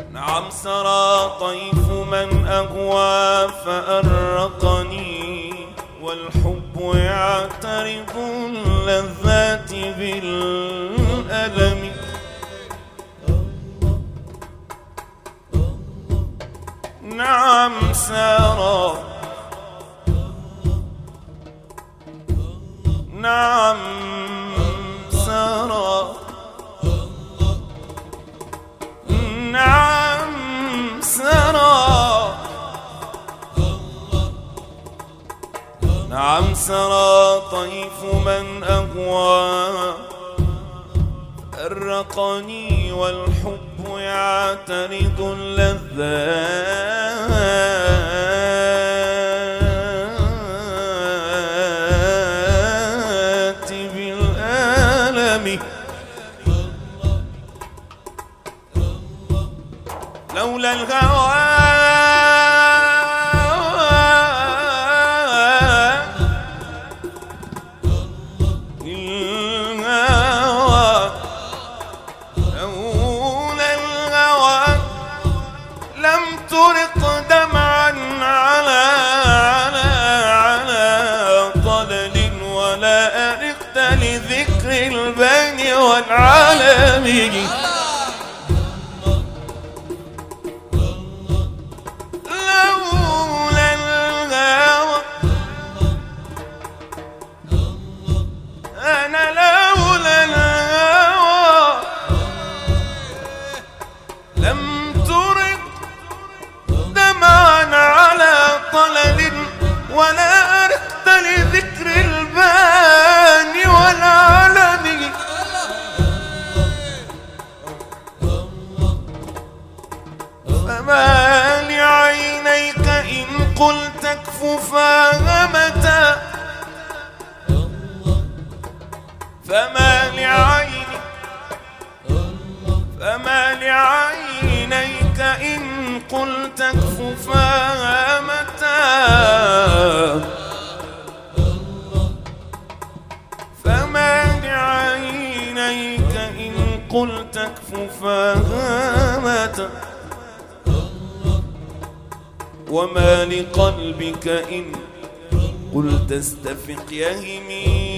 نعم سرى طيف من أغوى فأرقني، والحب يعترض اللذات بالألم. نعم سرى، نعم سرى، نعم سرى، نعم سرى طيف من أغوى أرقني، والحب يعترض اللذات بالألم. لولا الهوى لم ترق دمعا على طلل، ولا أرقت لذكر البين والعالم. لولا الهوى أنا، لولا الهوى لم ترق دمعا على طلل، ولا أرقت لذكر البان والعلم. فما لعينيك إن قلت اكففا متى، فما لعينيك إن قلت اكففا متى، فما لعينيك إن قلت اكففا متى، وما لقلبك إن قلت استفق يهمي.